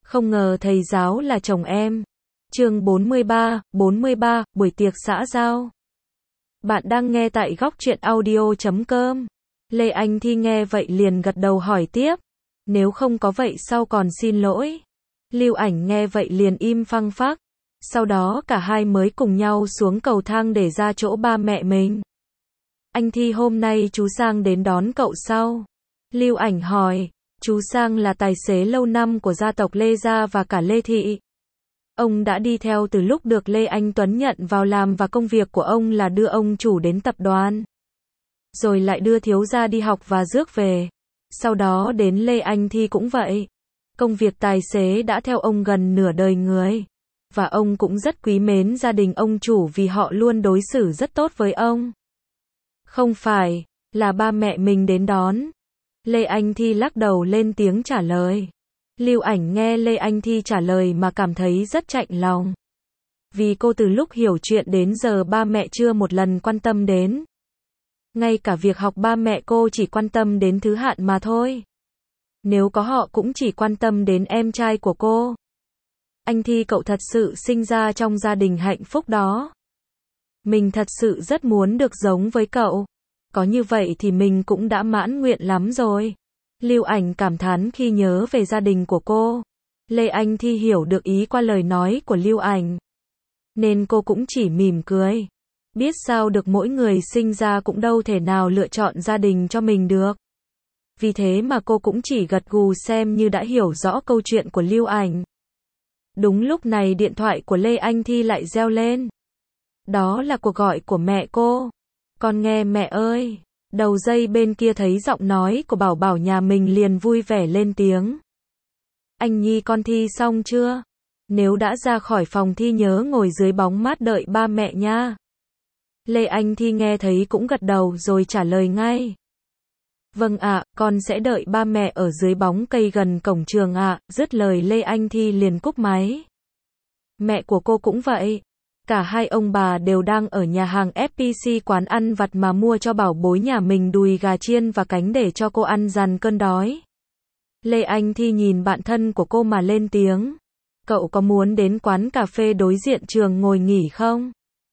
Không ngờ thầy giáo là chồng em. Chương 43, buổi tiệc xã giao. Bạn đang nghe tại góc truyện audio.com. Lê Anh Thi nghe vậy liền gật đầu hỏi tiếp. Nếu không có vậy sau còn xin lỗi. Lưu Ảnh nghe vậy liền im phăng phắc. Sau đó cả hai mới cùng nhau xuống cầu thang để ra chỗ ba mẹ mình. Anh Thi, hôm nay chú Sang đến đón cậu sao? Lưu Ảnh hỏi. Chú Sang là tài xế lâu năm của gia tộc Lê Gia và cả Lê Thị. Ông đã đi theo từ lúc được Lê Anh Tuấn nhận vào làm và công việc của ông là đưa ông chủ đến tập đoàn. Rồi lại đưa thiếu gia đi học và rước về. Sau đó đến Lê Anh Thi cũng vậy. Công việc tài xế đã theo ông gần nửa đời người. Và ông cũng rất quý mến gia đình ông chủ vì họ luôn đối xử rất tốt với ông. Không phải, là ba mẹ mình đến đón. Lê Anh Thi lắc đầu lên tiếng trả lời. Lưu Ảnh nghe Lê Anh Thi trả lời mà cảm thấy rất chạnh lòng. Vì cô từ lúc hiểu chuyện đến giờ ba mẹ chưa một lần quan tâm đến. Ngay cả việc học ba mẹ cô chỉ quan tâm đến thứ hạn mà thôi. Nếu có họ cũng chỉ quan tâm đến em trai của cô. Anh Thi, cậu thật sự sinh ra trong gia đình hạnh phúc đó. Mình thật sự rất muốn được giống với cậu. Có như vậy thì mình cũng đã mãn nguyện lắm rồi. Lưu Ảnh cảm thán khi nhớ về gia đình của cô. Lê Anh Thi hiểu được ý qua lời nói của Lưu Ảnh. Nên cô cũng chỉ mỉm cười. Biết sao được, mỗi người sinh ra cũng đâu thể nào lựa chọn gia đình cho mình được. Vì thế mà cô cũng chỉ gật gù xem như đã hiểu rõ câu chuyện của Lưu Ảnh. Đúng lúc này điện thoại của Lê Anh Thi lại reo lên. Đó là cuộc gọi của mẹ cô. Con nghe mẹ ơi. Đầu dây bên kia thấy giọng nói của Bảo Bảo nhà mình liền vui vẻ lên tiếng. Anh Nhi, con thi xong chưa? Nếu đã ra khỏi phòng thi nhớ ngồi dưới bóng mát đợi ba mẹ nha. Lê Anh Thi nghe thấy cũng gật đầu rồi trả lời ngay. Vâng ạ, con sẽ đợi ba mẹ ở dưới bóng cây gần cổng trường ạ. Dứt lời Lê Anh Thi liền cúp máy. Mẹ của cô cũng vậy. Cả hai ông bà đều đang ở nhà hàng FPC, quán ăn vặt mà mua cho bảo bối nhà mình đùi gà chiên và cánh để cho cô ăn dằn cơn đói. Lê Anh Thi nhìn bạn thân của cô mà lên tiếng. Cậu có muốn đến quán cà phê đối diện trường ngồi nghỉ không?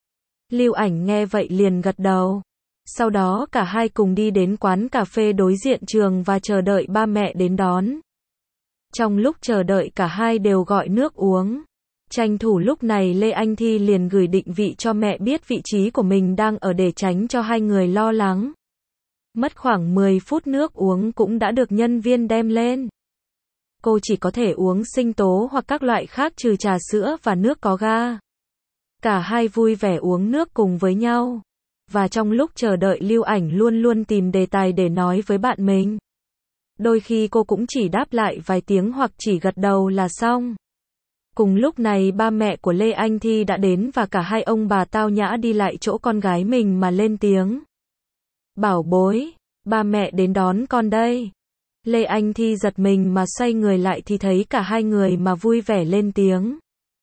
Lưu Ảnh nghe vậy liền gật đầu. Sau đó cả hai cùng đi đến quán cà phê đối diện trường và chờ đợi ba mẹ đến đón. Trong lúc chờ đợi cả hai đều gọi nước uống. Tranh thủ lúc này Lê Anh Thi liền gửi định vị cho mẹ biết vị trí của mình đang ở để tránh cho hai người lo lắng. Mất khoảng 10 phút nước uống cũng đã được nhân viên đem lên. Cô chỉ có thể uống sinh tố hoặc các loại khác trừ trà sữa và nước có ga. Cả hai vui vẻ uống nước cùng với nhau. Và trong lúc chờ đợi Lưu Ảnh luôn luôn tìm đề tài để nói với bạn mình. Đôi khi cô cũng chỉ đáp lại vài tiếng hoặc chỉ gật đầu là xong. Cùng lúc này ba mẹ của Lê Anh Thi đã đến và cả hai ông bà tao nhã đi lại chỗ con gái mình mà lên tiếng. Bảo bối, ba mẹ đến đón con đây. Lê Anh Thi giật mình mà xoay người lại thì thấy cả hai người mà vui vẻ lên tiếng.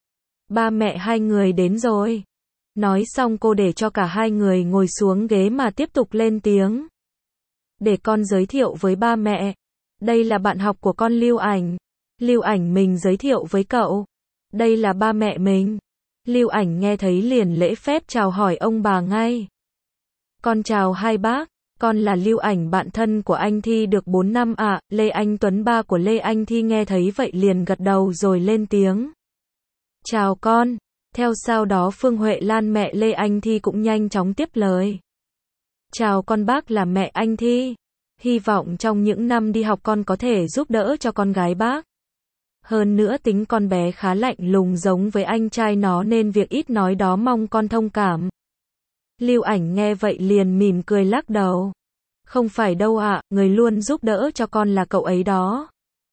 Ba mẹ hai người đến rồi. Nói xong cô để cho cả hai người ngồi xuống ghế mà tiếp tục lên tiếng. Để con giới thiệu với ba mẹ. Đây là bạn học của con Lưu Ảnh. Lưu Ảnh mình giới thiệu với cậu. Đây là ba mẹ mình. Lưu Ảnh nghe thấy liền lễ phép chào hỏi ông bà ngay. Con chào hai bác, con là Lưu Ảnh, bạn thân của anh Thi được 4 năm ạ. Lê Anh Tuấn, ba của Lê Anh Thi nghe thấy vậy liền gật đầu rồi lên tiếng. Chào con. Theo sau đó Phương Huệ Lan mẹ Lê Anh Thi cũng nhanh chóng tiếp lời. Chào con, bác là mẹ anh Thi. Hy vọng trong những năm đi học con có thể giúp đỡ cho con gái bác. Hơn nữa tính con bé khá lạnh lùng giống với anh trai nó nên việc ít nói đó mong con thông cảm. Lưu Ảnh nghe vậy liền mỉm cười lắc đầu. Không phải đâu ạ, người luôn giúp đỡ cho con là cậu ấy đó.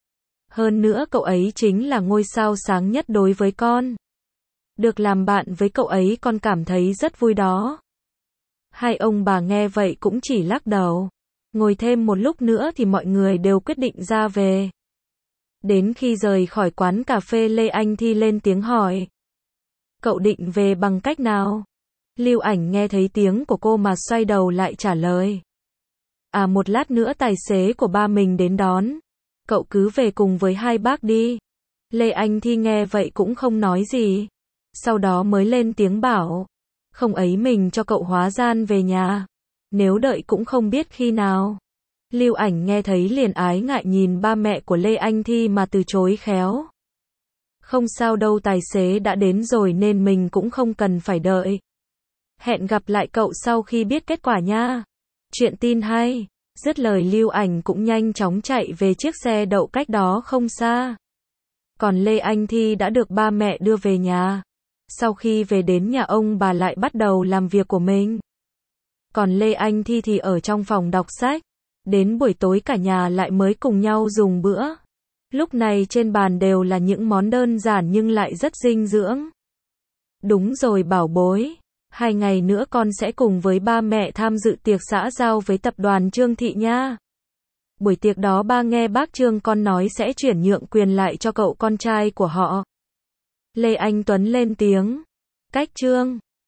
Hơn nữa cậu ấy chính là ngôi sao sáng nhất đối với con. Được làm bạn với cậu ấy con cảm thấy rất vui đó. Hai ông bà nghe vậy cũng chỉ lắc đầu. Ngồi thêm một lúc nữa thì mọi người đều quyết định ra về. Đến khi rời khỏi quán cà phê Lê Anh Thi lên tiếng hỏi. Cậu định về bằng cách nào? Lưu Ảnh nghe thấy tiếng của cô mà xoay đầu lại trả lời. À, một lát nữa tài xế của ba mình đến đón. Cậu cứ về cùng với hai bác đi. Lê Anh Thi nghe vậy cũng không nói gì. Sau đó mới lên tiếng bảo. Không ấy mình cho cậu hóa gian về nhà. Nếu đợi cũng không biết khi nào. Lưu Ảnh nghe thấy liền ái ngại nhìn ba mẹ của Lê Anh Thi mà từ chối khéo. Không sao đâu, tài xế đã đến rồi nên mình cũng không cần phải đợi. Hẹn gặp lại cậu sau khi biết kết quả nha. Chuyện tin hay. Dứt lời Lưu Ảnh cũng nhanh chóng chạy về chiếc xe đậu cách đó không xa. Còn Lê Anh Thi đã được ba mẹ đưa về nhà. Sau khi về đến nhà ông bà lại bắt đầu làm việc của mình. Còn Lê Anh Thi thì ở trong phòng đọc sách. Đến buổi tối cả nhà lại mới cùng nhau dùng bữa. Lúc này trên bàn đều là những món đơn giản nhưng lại rất dinh dưỡng. Đúng rồi bảo bối. 2 ngày nữa con sẽ cùng với ba mẹ tham dự tiệc xã giao với tập đoàn Trương Thị nha. Buổi tiệc đó ba nghe bác Trương con nói sẽ chuyển nhượng quyền lại cho cậu con trai của họ. Lê Anh Tuấn lên tiếng. Cách Trương.